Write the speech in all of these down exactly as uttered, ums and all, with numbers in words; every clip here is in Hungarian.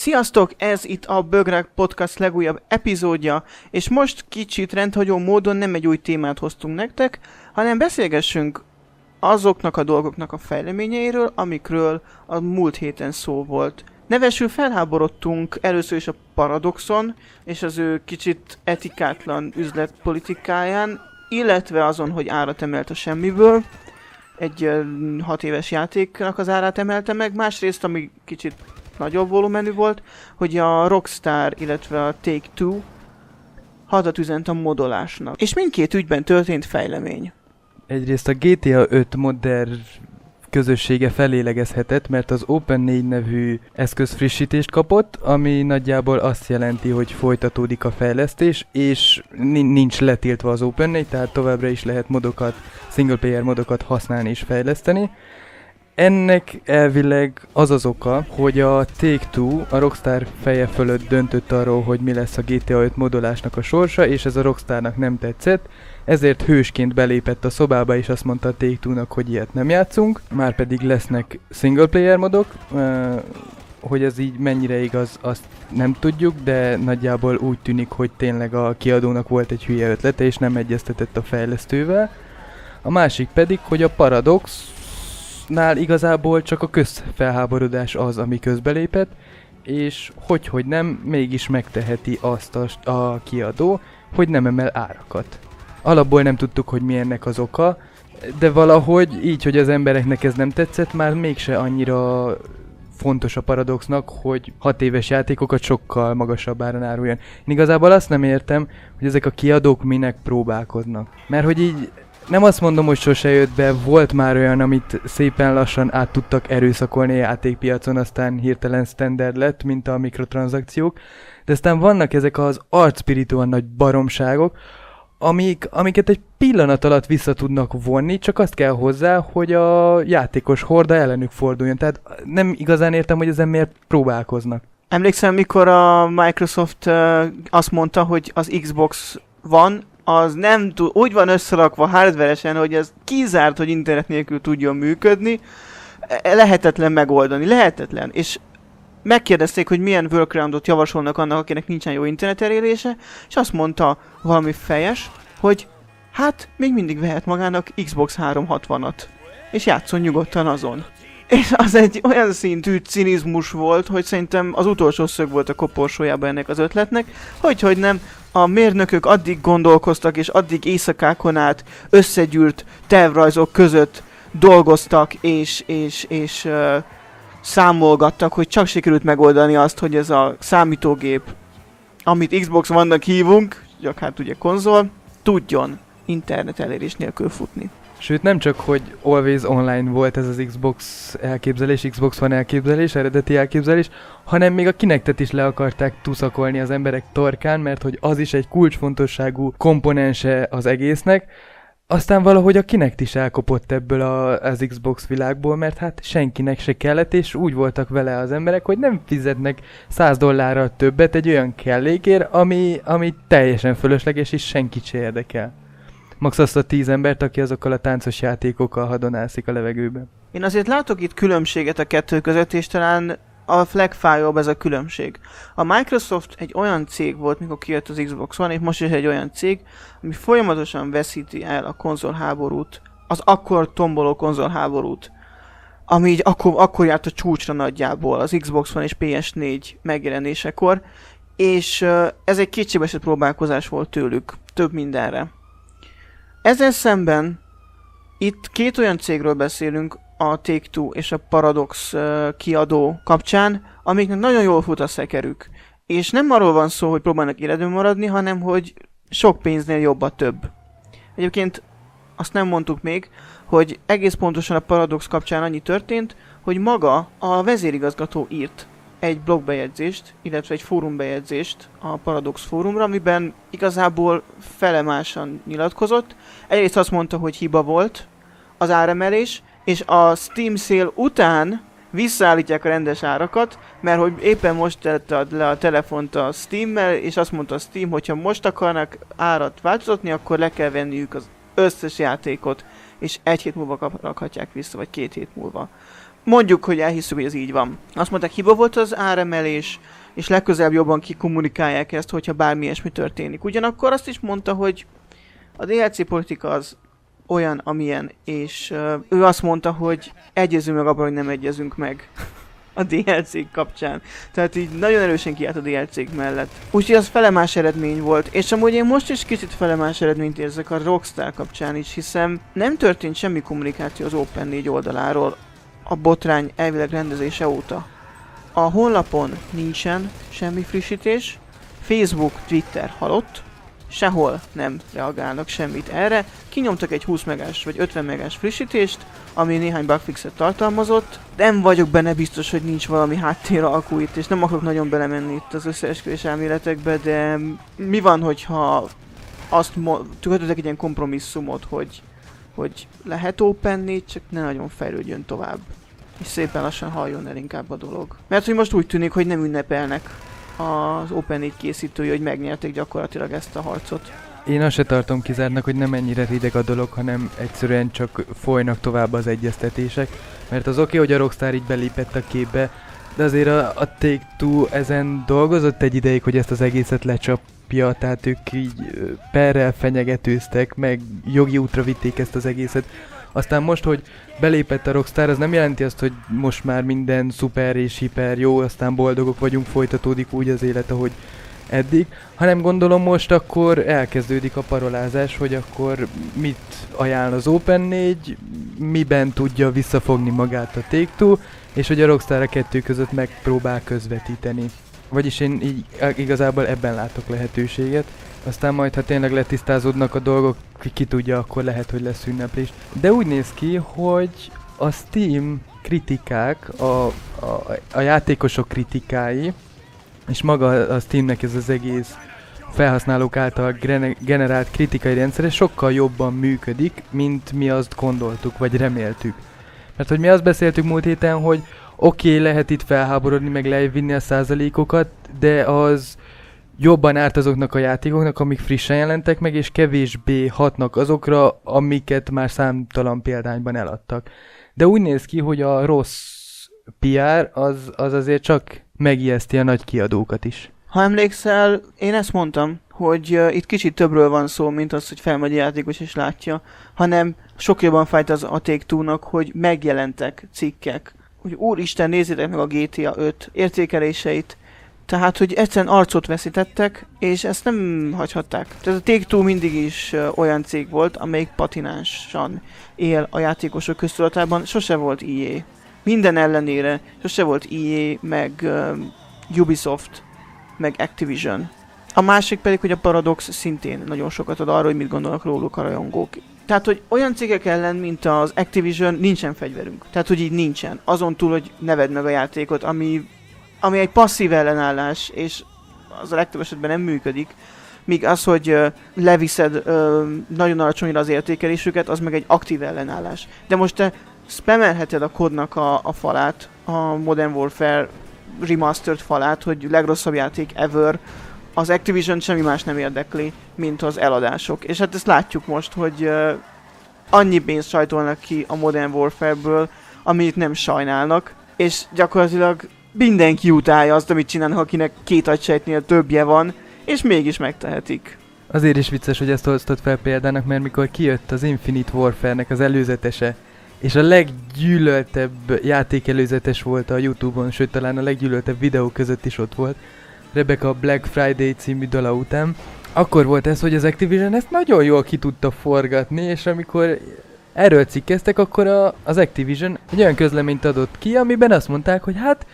Sziasztok! Ez itt a Bögrák Podcast legújabb epizódja, és most kicsit rendhagyó módon nem egy új témát hoztunk nektek, hanem beszélgessünk azoknak a dolgoknak a fejleményeiről, amikről a múlt héten szó volt. Nevesül felháborodtunk először is a Paradoxon, és az ő kicsit etikátlan üzletpolitikáján, illetve azon, hogy árat emelt a semmiből. Egy uh, hat éves játéknak az árát emelte meg, másrészt, ami kicsit nagyobb volumenű volt, hogy a Rockstar, illetve a Take-Two hadat üzent a modolásnak. És mindkét ügyben történt fejlemény. Egyrészt a gé té á öt modder közössége felélegezhetett, mert az Open négy nevű eszköz frissítést kapott, ami nagyjából azt jelenti, hogy folytatódik a fejlesztés, és nincs letiltva az Open négy, tehát továbbra is lehet modokat, single player modokat használni és fejleszteni. Ennek elvileg az az oka, hogy a Take-Two a Rockstar feje fölött döntött arról, hogy mi lesz a gé té á öt modolásnak a sorsa, és ez a Rockstarnak nem tetszett, ezért hősként belépett a szobába, és azt mondta a Take-Two-nak, hogy ilyet nem játszunk, márpedig lesznek single player modok, uh, hogy ez így mennyire igaz, azt nem tudjuk, de nagyjából úgy tűnik, hogy tényleg a kiadónak volt egy hülye ötlete, és nem egyeztetett a fejlesztővel. A másik pedig, hogy a Paradox nál igazából csak a közfelháborodás az, ami közbelépett, és hogy-hogy nem, mégis megteheti azt a, a kiadó, hogy nem emel árakat. Alapból nem tudtuk, hogy mi ennek az oka, de valahogy így, hogy az embereknek ez nem tetszett, már mégse annyira fontos a Paradoxnak, hogy hat éves játékokat sokkal magasabb áron áruljon. Én igazából azt nem értem, hogy ezek a kiadók minek próbálkoznak. Mert hogy így nem azt mondom, hogy sose jött be, volt már olyan, amit szépen lassan át tudtak erőszakolni a játékpiacon, aztán hirtelen standard lett, mint a mikrotranszakciók. De aztán vannak ezek az arcspiritual nagy baromságok, amik, amiket egy pillanat alatt vissza tudnak vonni, csak azt kell hozzá, hogy a játékos horda ellenük forduljon. Tehát nem igazán értem, hogy ezen miért próbálkoznak. Emlékszem, mikor a Microsoft uh, azt mondta, hogy az Xbox van, az nem tud, úgy van összerakva hardveresen, hogy ez kizárt, hogy internet nélkül tudjon működni. Lehetetlen megoldani, lehetetlen. És megkérdezték, hogy milyen workaroundot javasolnak annak, akinek nincsen jó internet elérése, és azt mondta valami fejes, hogy hát még mindig vehet magának Xbox háromszázhatvanat, és játszon nyugodtan azon. És az egy olyan szintű cinizmus volt, hogy szerintem az utolsó szög volt a koporsójában ennek az ötletnek, hogy hogy nem, a mérnökök addig gondolkoztak, és addig éjszakákon át összegyűrt tervrajzok között dolgoztak, és, és, és uh, számolgattak, hogy csak sikerült megoldani azt, hogy ez a számítógép, amit Xbox One-nak hívunk, csak hát ugye konzol, tudjon internet elérés nélkül futni. Sőt, nem csak, hogy always online volt ez az Xbox elképzelés, Xbox One elképzelés, eredeti elképzelés, hanem még a Kinectet is le akarták tuszakolni az emberek torkán, mert hogy az is egy kulcsfontosságú komponense az egésznek. Aztán valahogy a Kinect is elkopott ebből a, az Xbox világból, mert hát senkinek se kellett, és úgy voltak vele az emberek, hogy nem fizetnek száz dollárral többet egy olyan kellékért, ami, ami teljesen fölösleges, és senkit se érdekel. Max azt a tíz embert, aki azokkal a táncos játékokkal hadonászik a levegőben. Én azért látok itt különbséget a kettő között, és talán a legfájóbb ez a különbség. A Microsoft egy olyan cég volt, mikor kijött az Xbox One, és most is egy olyan cég, ami folyamatosan veszíti el a konzolháborút, az akkor tomboló konzolháborút, ami így akkor, akkor járt a csúcsra nagyjából, az Xbox One és pé es négy megjelenésekor, és uh, ez egy kétségbeesett próbálkozás volt tőlük, több mindenre. Ezzel szemben itt két olyan cégről beszélünk, a Take-Two és a Paradox uh, kiadó kapcsán, amiknek nagyon jól fut a szekerük. És nem arról van szó, hogy próbálnak életben maradni, hanem hogy sok pénznél jobb a több. Egyébként azt nem mondtuk még, hogy egész pontosan a Paradox kapcsán annyi történt, hogy maga a vezérigazgató írt egy blogbejegyzést, illetve egy fórumbejegyzést a Paradox fórumra, amiben igazából felemásan nyilatkozott. Egyrészt azt mondta, hogy hiba volt az áremelés, és a Steam Sale után visszaállítják a rendes árakat, mert hogy éppen most tette le a telefont a Steammel, és azt mondta a Steam, hogyha most akarnak árat változtatni, akkor le kell venniük az összes játékot, és egy hét múlva rakhatják vissza, vagy két hét múlva. mondjuk, hogy elhiszük, hogy ez így van. Azt mondták, hiba volt az áremelés, és legközelebb jobban kikommunikálják ezt, hogyha bármi ilyesmi történik. Ugyanakkor azt is mondta, hogy a dé el cé politika az olyan, amilyen, és uh, ő azt mondta, hogy egyezünk meg abban, hogy nem egyezünk meg a dé el cé kapcsán. Tehát így nagyon erősen kiállt a dé el cé mellett. Úgyhogy az felemás eredmény volt, és amúgy én most is kicsit felemás eredményt érzek a Rockstar kapcsán is, hiszen nem történt semmi kommunikáció az Open négy oldaláról a botrány elvileg rendezése óta. A honlapon nincsen semmi frissítés, Facebook, Twitter halott, sehol nem reagálnak semmit erre, kinyomtak egy húsz megás vagy ötven megás frissítést, ami néhány bugfixet tartalmazott. Nem vagyok benne biztos, hogy nincs valami háttér alkú itt, és nem akarok nagyon belemenni itt az összeesküvés elméletekbe, de mi van, hogyha azt kötöttek egy ilyen kompromisszumot, hogy, hogy lehet Open négy, csak ne nagyon fejlődjön tovább. És szépen lassan halljon el inkább a dolog. Mert hogy most úgy tűnik, hogy nem ünnepelnek az Open négy készítői, hogy megnyerték gyakorlatilag ezt a harcot. Én azt se tartom kizártnak, hogy nem ennyire rideg a dolog, hanem egyszerűen csak folynak tovább az egyeztetések. Mert az oké, okay, hogy a Rockstar így belépett a képbe, de azért a, a Take-Two ezen dolgozott egy ideig, hogy ezt az egészet lecsapja, tehát ők így perrel fenyegetőztek, meg jogi útra vitték ezt az egészet. Aztán most, hogy belépett a Rockstar, az nem jelenti azt, hogy most már minden szuper és hiper jó, aztán boldogok vagyunk, folytatódik úgy az élet, ahogy eddig, hanem gondolom most akkor elkezdődik a parolázás, hogy akkor mit ajánl az Open négy, miben tudja visszafogni magát a Take-Two, és hogy a Rockstar a kettő között megpróbál közvetíteni. Vagyis én így igazából ebben látok lehetőséget. Aztán majd, ha tényleg letisztázódnak a dolgok, ki tudja, akkor lehet, hogy lesz ünneplés. De úgy néz ki, hogy a Steam kritikák, a, a, a játékosok kritikái, és maga a Steamnek ez az egész felhasználók által generált kritikai rendszere sokkal jobban működik, mint mi azt gondoltuk, vagy reméltük. Mert hogy mi azt beszéltük múlt héten, hogy oké, okay, lehet itt felháborodni, meg levinni a százalékokat, de az jobban árt azoknak a játékoknak, amik frissen jelentek meg, és kevésbé hatnak azokra, amiket már számtalan példányban eladtak. De úgy néz ki, hogy a rossz pé er az, az azért csak megijeszti a nagy kiadókat is. Ha emlékszel, én ezt mondtam, hogy uh, itt kicsit többről van szó, mint az, hogy felmegy a játékos és látja, hanem sok jobban fájt az a Take-Two-nak, hogy megjelentek cikkek, hogy úristen, nézzétek meg a gé té á öt értékeléseit, tehát, hogy egyszerűen arcot veszítettek, és ezt nem hagyhatták. Tehát a Take-Two mindig is uh, olyan cég volt, amelyik patinánsan él a játékosok köztudatában, sose volt í á. Minden ellenére sose volt í á, meg uh, Ubisoft, meg Activision. A másik pedig, hogy a Paradox szintén nagyon sokat ad arról, hogy mit gondolnak róluk a rajongók. Tehát, hogy olyan cégek ellen, mint az Activision, nincsen fegyverünk. Tehát, hogy így nincsen. Azon túl, hogy neved meg a játékot, ami, ami egy passzív ellenállás, és az a legtöbb esetben nem működik. Míg az, hogy uh, leviszed uh, nagyon alacsonyra az értékelésüket, az meg egy aktív ellenállás. De most te spamelheted a kodnak a, a falát, a Modern Warfare remastered falát, hogy legrosszabb játék ever, az Activision semmi más nem érdekli, mint az eladások. És hát ezt látjuk most, hogy uh, annyi pénzt sajtolnak ki a Modern Warfare-ből, amit nem sajnálnak, és gyakorlatilag mindenki utálja azt, amit csinálnak, akinek két agysejtnél többje van, és mégis megtehetik. Azért is vicces, hogy ezt hoztad fel példának, mert mikor kijött az Infinite Warfare-nek az előzetese, és a leggyűlöltebb játékelőzetes volt a YouTube-on, sőt talán a leggyűlöltebb videó között is ott volt, Rebecca Black Friday című dala után, akkor volt ez, hogy az Activision ezt nagyon jól ki tudta forgatni, és amikor erről cikkeztek, akkor a, az Activision egy olyan közleményt adott ki, amiben azt mondták, hogy hát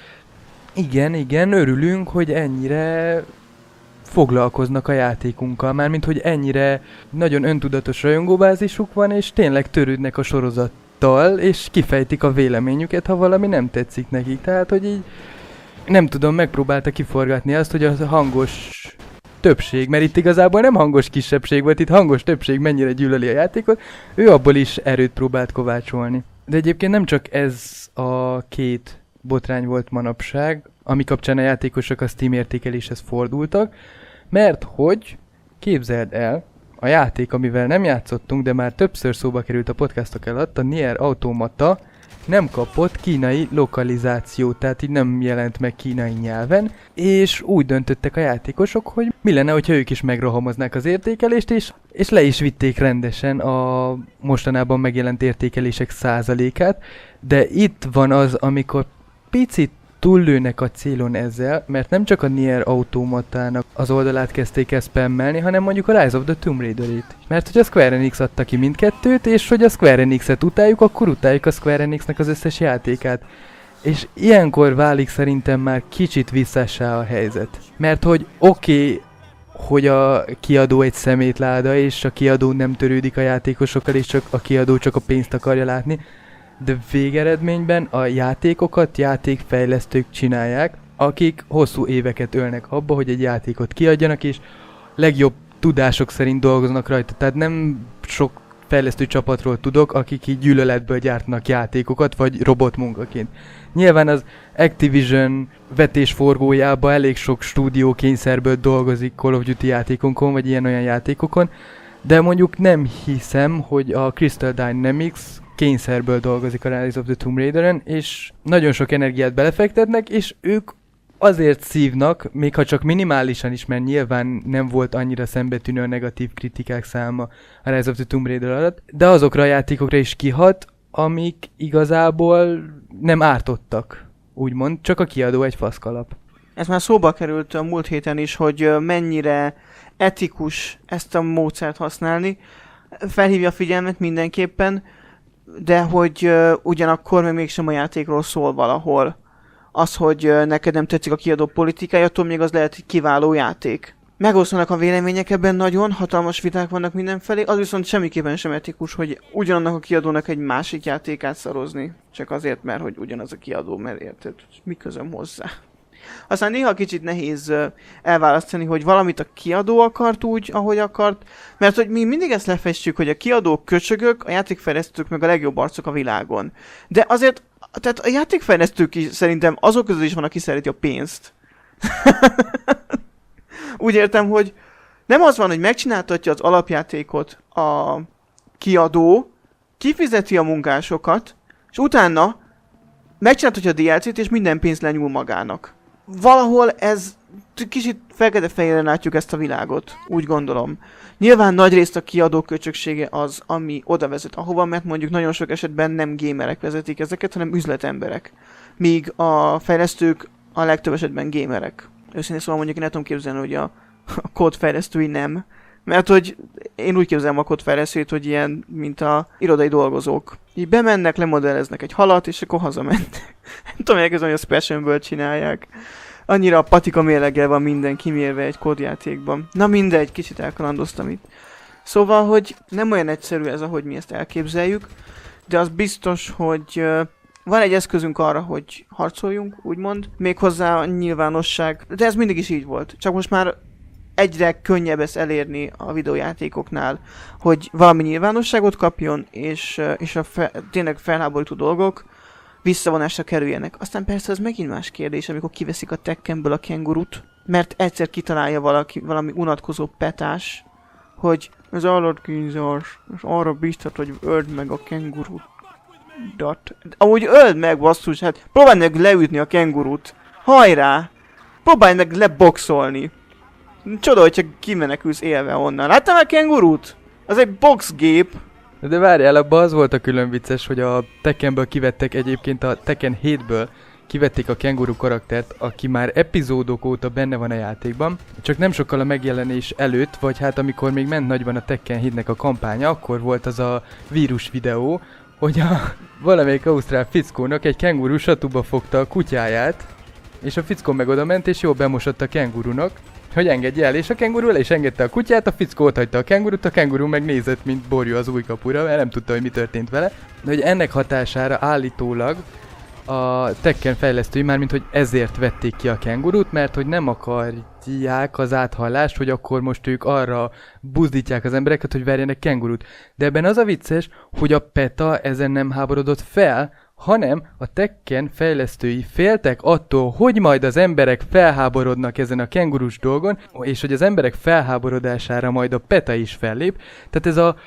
igen, igen, örülünk, hogy ennyire foglalkoznak a játékunkkal, mármint hogy ennyire nagyon öntudatos rajongóbázisuk van, és tényleg törődnek a sorozattal, és kifejtik a véleményüket, ha valami nem tetszik nekik. Tehát, hogy így nem tudom, megpróbálta kiforgatni azt, hogy a hangos többség, mert itt igazából nem hangos kisebbség volt, itt hangos többség mennyire gyűlöli a játékot, ő abból is erőt próbált kovácsolni. De egyébként nem csak ez a két botrány volt manapság, ami kapcsán a játékosok a Steam értékeléshez fordultak, mert hogy, képzeld el, a játék, amivel nem játszottunk, de már többször szóba került a podcastok alatt, a Nier Automata nem kapott kínai lokalizációt, tehát így nem jelent meg kínai nyelven, és úgy döntöttek a játékosok, hogy mi lenne, hogyha ők is megrohamoznák az értékelést, és, és le is vitték rendesen a mostanában megjelent értékelések százalékát, de itt van az, amikor picit túllőnek a célon ezzel, mert nem csak a Nier Automatának az oldalát kezdték el spammelni, hanem mondjuk a Rise of the Tomb Raider-ét. Mert hogy a Square Enix adta ki mindkettőt, és hogy a Square Enix-et utáljuk, akkor utáljuk a Square Enix-nek az összes játékát. És ilyenkor válik szerintem már kicsit visszassá a helyzet. Mert hogy oké, okay, hogy a kiadó egy szemétláda, és a kiadó nem törődik a játékosokkal, és csak a kiadó csak a pénzt akarja látni, de végeredményben a játékokat játékfejlesztők csinálják, akik hosszú éveket ölnek abba, hogy egy játékot kiadjanak, és legjobb tudások szerint dolgoznak rajta. Tehát nem sok fejlesztő csapatról tudok, akik így gyűlöletből gyártnak játékokat, vagy robotmunkaként. Nyilván az Activision vetésforgójában elég sok stúdió kényszerből dolgozik Call of Duty játékonkon, vagy ilyen-olyan játékokon, de mondjuk nem hiszem, hogy a Crystal Dynamics kényszerből dolgozik a Rise of the Tomb Raider-en, és nagyon sok energiát belefektetnek, és ők azért szívnak, még ha csak minimálisan is, mert nyilván nem volt annyira szembetűnő a negatív kritikák száma a Rise of the Tomb Raider alatt, de azokra a játékokra is kihat, amik igazából nem ártottak, úgymond, csak a kiadó egy faszkalap. Ez már szóba került a múlt héten is, hogy mennyire etikus ezt a módszert használni. Felhívja a figyelmet mindenképpen, de hogy uh, ugyanakkor még mégsem a játékról szól valahol. Az, hogy uh, neked nem tetszik a kiadó politikája, attól még az lehet egy kiváló játék. Megosztanak a vélemények ebben nagyon, hatalmas viták vannak mindenfelé, az viszont semmiképpen sem etikus, hogy ugyanannak a kiadónak egy másik játékát szarozni. Csak azért, mert hogy ugyanaz a kiadó, mert érted, mi közöm hozzá. Aztán néha kicsit nehéz uh, elválasztani, hogy valamit a kiadó akart úgy, ahogy akart, mert hogy mi mindig ezt lefestjük, hogy a kiadók köcsögök, a játékfejlesztők meg a legjobb arcok a világon. De azért, tehát a játékfejlesztők is szerintem azok közül is van, aki szereti a pénzt. Úgy értem, hogy nem az van, hogy megcsináltatja az alapjátékot a kiadó, kifizeti a munkásokat, és utána megcsináltatja a dé el cét, és minden pénzt lenyúl magának. Valahol ez kicsit fekete-fehéren látjuk ezt a világot, úgy gondolom. Nyilván nagyrészt a kiadó köcsöksége az, ami oda vezet ahova, mert mondjuk nagyon sok esetben nem gamerek vezetik ezeket, hanem üzletemberek. Míg a fejlesztők a legtöbb esetben gamerek. Őszintén szóval mondjuk én nem tudom képzelni, hogy a, a kódfejlesztői nem. Mert hogy én úgy képzelem a kódfejlesztőit, hogy ilyen, mint a irodai dolgozók. Így bemennek, lemodelleznek egy halat, és akkor hazamennek. Nem tudom elkezdeni, hogy a Spassionből csinálják. Annyira a patika mérleggel van minden kimérve egy kódjátékban. Na mindegy, kicsit elkalandoztam itt. Szóval, hogy nem olyan egyszerű ez, ahogy mi ezt elképzeljük, de az biztos, hogy uh, van egy eszközünk arra, hogy harcoljunk, úgymond. Méghozzá a nyilvánosság. De ez mindig is így volt. Csak most már egyre könnyebb ezt elérni a videójátékoknál, hogy valami nyilvánosságot kapjon, és, és a fe, tényleg felháborító dolgok visszavonásra kerüljenek. Aztán persze ez megint más kérdés, amikor kiveszik a Tekkenből a kengurut, mert egyszer kitalálja valaki, valami unatkozó petás, hogy ez állatkínzás, és arra biztat, hogy öld meg a kengurut. Amúgy öld meg, basszus, hát próbálj meg leütni a kengurut. Hajrá! Próbálj meg leboxolni. Csoda, hogyha kimenekülsz élve onnan. Láttam a kengurút? Az egy boxgép. De várjál, abban az volt a külön vicces, hogy a Tekkenből kivettek egyébként a Tekken hétből kivették a kenguru karaktert, aki már epizódok óta benne van a játékban, csak nem sokkal a megjelenés előtt, vagy hát amikor még ment nagyban a Tekken hétnek a kampánya, akkor volt az a vírus videó, hogy a valamelyik ausztrál fickónak egy kenguru satuba fogta a kutyáját, és a fickó meg oda ment, és jól bemosott a kengurunak, hogy engedje el, és a kenguru le is engedte a kutyát, a fickó ott hagyta a kengurut, a kenguru meg nézett, mint borjú az új kapura, mert nem tudta, hogy mi történt vele. De hogy ennek hatására állítólag a Tekken fejlesztői már, mint hogy ezért vették ki a kengurut, mert hogy nem akarják az áthallást, hogy akkor most ők arra buzdítják az embereket, hogy verjenek kengurut. De ebben az a vicces, hogy a PETA ezen nem háborodott fel, hanem a Tekken fejlesztői féltek attól, hogy majd az emberek felháborodnak ezen a kengurus dolgon, és hogy az emberek felháborodására majd a PETA is fellép. Tehát ez a,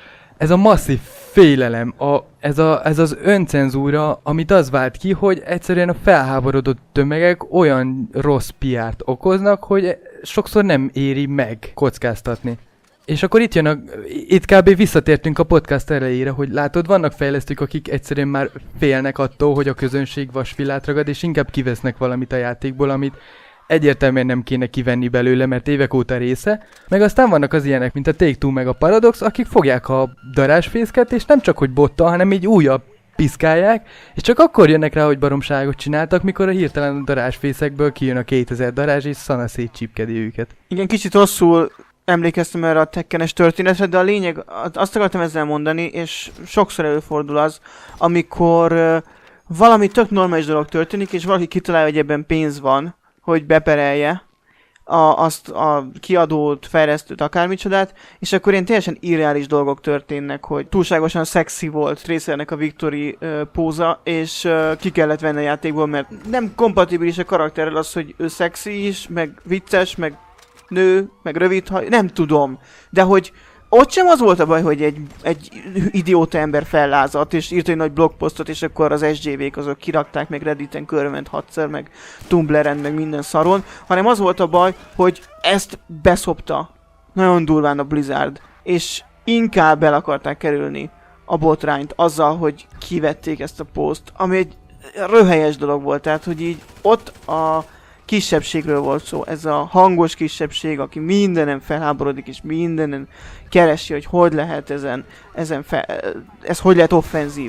ez a masszív félelem, a, ez, a, ez az öncenzúra, amit az vált ki, hogy egyszerűen a felháborodott tömegek olyan rossz pé er-t okoznak, hogy sokszor nem éri meg kockáztatni. És akkor itt jön a, itt kb. Visszatértünk a podcast elejére, hogy látod, vannak fejlesztők, akik egyszerűen már félnek attól, hogy a közönség vasvillát ragad, és inkább kivesznek valamit a játékból, amit egyértelműen nem kéne kivenni belőle, mert évek óta része. Meg aztán vannak az ilyenek, mint a Take-Two meg a Paradox, akik fogják a darázsfészket, és nem csak hogy bottal, hanem így újabb piszkálják, és csak akkor jönnek rá, hogy baromságot csináltak, mikor a hirtelen a darázsfészekből kijön a kétezer darázs, és szana szétcsípkedi őket. Igen, kicsit rosszul emlékeztem erre a tekkenes történetre, de a lényeg, azt akartam ezzel mondani, és sokszor előfordul az, amikor uh, valami tök normális dolog történik, és valaki kitalálja, hogy ebben pénz van, hogy beperelje a, azt a kiadót, fejlesztőt, akármicsodát, és akkor ilyen teljesen irreális dolgok történnek, hogy túlságosan szexi volt Tracernek a Victory uh, póza, és uh, ki kellett venni a játékból, mert nem kompatibilis a karakterrel az, hogy ő szexi is, meg vicces, meg nő, meg rövid haj, nem tudom, de hogy ott sem az volt a baj, hogy egy, egy idióta ember fellázadt, és írt egy nagy blogposztot, és akkor az es gé vé-k azok kirakták, meg Redditen körment hatszer, meg Tumblr-en, meg minden szaron, hanem az volt a baj, hogy ezt beszopta nagyon durván a Blizzard, és inkább el akarták kerülni a botrányt azzal, hogy kivették ezt a poszt, ami egy röhelyes dolog volt, tehát hogy így ott a kisebbségről volt szó, ez a hangos kisebbség, aki mindenen felháborodik, és mindenen keresi, hogy hogy lehet ezen, ezen fe, ez hogy lehet offenzív.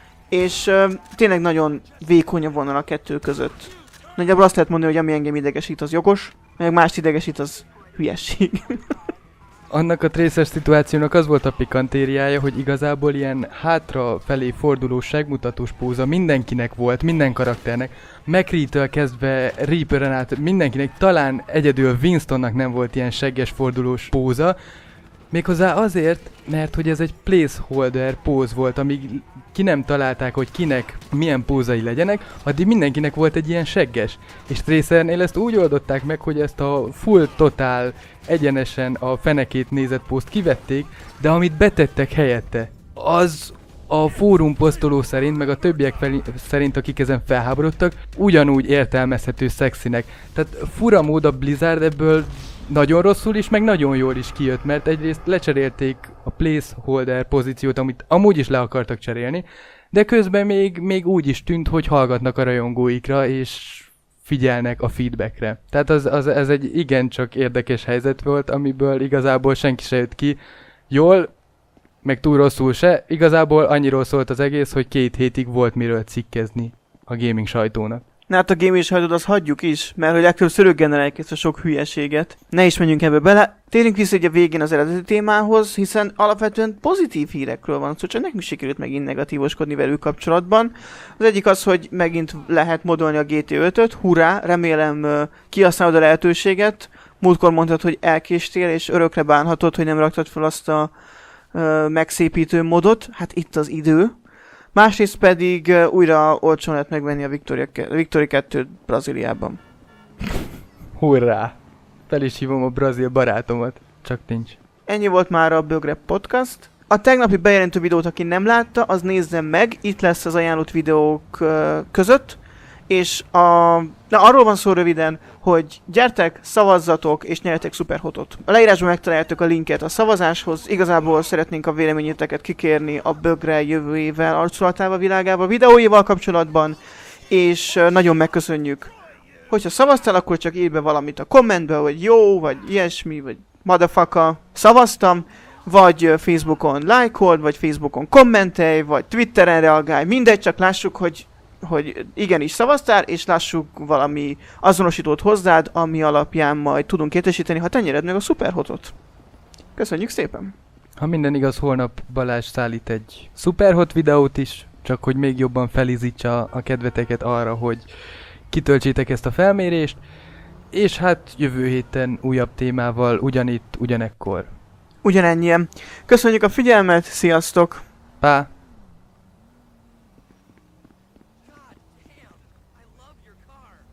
És uh, tényleg nagyon vékony a vonal a kettő között. Nagyjából azt lehet mondani, hogy ami engem idegesít, az jogos, meg más idegesít, az hülyesség. Annak a Tracer szituációnak az volt a pikantériája, hogy igazából ilyen hátrafelé forduló segmutatós póza mindenkinek volt, minden karakternek. McCree-től kezdve Reaperen át mindenkinek, talán egyedül Winstonnak nem volt ilyen segges fordulós póza. Méghozzá azért, mert hogy ez egy placeholder póz volt, amíg ki nem találták, hogy kinek milyen pózai legyenek, addig mindenkinek volt egy ilyen segges. És Tracernél ezt úgy oldották meg, hogy ezt a full totál egyenesen a fenekét nézett pózt kivették, de amit betettek helyette, az a fórum posztoló szerint, meg a többiek fel, szerint, akik ezen felháborodtak, ugyanúgy értelmezhető szexinek. Tehát fura mód a Blizzard ebből nagyon rosszul is, meg nagyon jól is kijött, mert egyrészt lecserélték a placeholder pozíciót, amit amúgy is le akartak cserélni, de közben még, még úgy is tűnt, hogy hallgatnak a rajongóikra, és figyelnek a feedbackre. Tehát az, az, ez egy igencsak érdekes helyzet volt, amiből igazából senki se jött ki jól, meg túl rosszul se. Igazából annyiról szólt az egész, hogy két hétig volt miről cikkezni a gaming sajtónak. Na hát a gaming sajtót azt hagyjuk is, mert hogy legtöbbször ők generálják ezt a sok hülyeséget. Ne is menjünk ebbe bele. Térjünk vissza egy a végén az eredeti témához, hiszen alapvetően pozitív hírekről van szó, csak nekünk sikerült megint negatívoskodni velük kapcsolatban. Az egyik az, hogy megint lehet modolni a gé té ötöt, hurrá, remélem uh, kihasználod a lehetőséget. Múltkor mondtad, hogy elkéstél, és örökre bánhatod, hogy nem raktad fel azt a uh, megszépítő modot. Hát itt az idő. Másrészt pedig uh, újra olcsón lehet megvenni a Victoria, Victory kettőt Brazíliában. Hurrá! Fel is hívom a brazil barátomat, csak nincs. Ennyi volt már a Bögrep Podcast. A tegnapi bejelentő videót, aki nem látta, az nézzen meg, itt lesz az ajánlott videók uh, között. És a... Na, arról van szó röviden, hogy gyertek, szavazzatok és nyerjetek szuperhotot. A leírásban megtaláljátok a linket a szavazáshoz. Igazából szeretnénk a véleményeteket kikérni a Bögre jövő évvel arculatával világában, videóival kapcsolatban. És nagyon megköszönjük. Hogyha szavaztál, akkor csak írj be valamit a kommentbe, hogy jó, vagy ilyesmi, vagy motherfucker. Szavaztam, vagy Facebookon lájkold, vagy Facebookon kommentelj, vagy Twitteren reagálj. Mindegy, csak lássuk, hogy hogy igenis szavaztál, és lássuk valami azonosítót hozzád, ami alapján majd tudunk értesíteni, ha te nyered meg a szuperhotot. Köszönjük szépen! Ha minden igaz, holnap Balázs szállít egy szuperhot videót is, csak hogy még jobban felizítsa a kedveteket arra, hogy kitöltsétek ezt a felmérést, és hát jövő héten újabb témával, ugyanitt, ugyanekkor. Ugyanennyien. Köszönjük a figyelmet, sziasztok! Pá!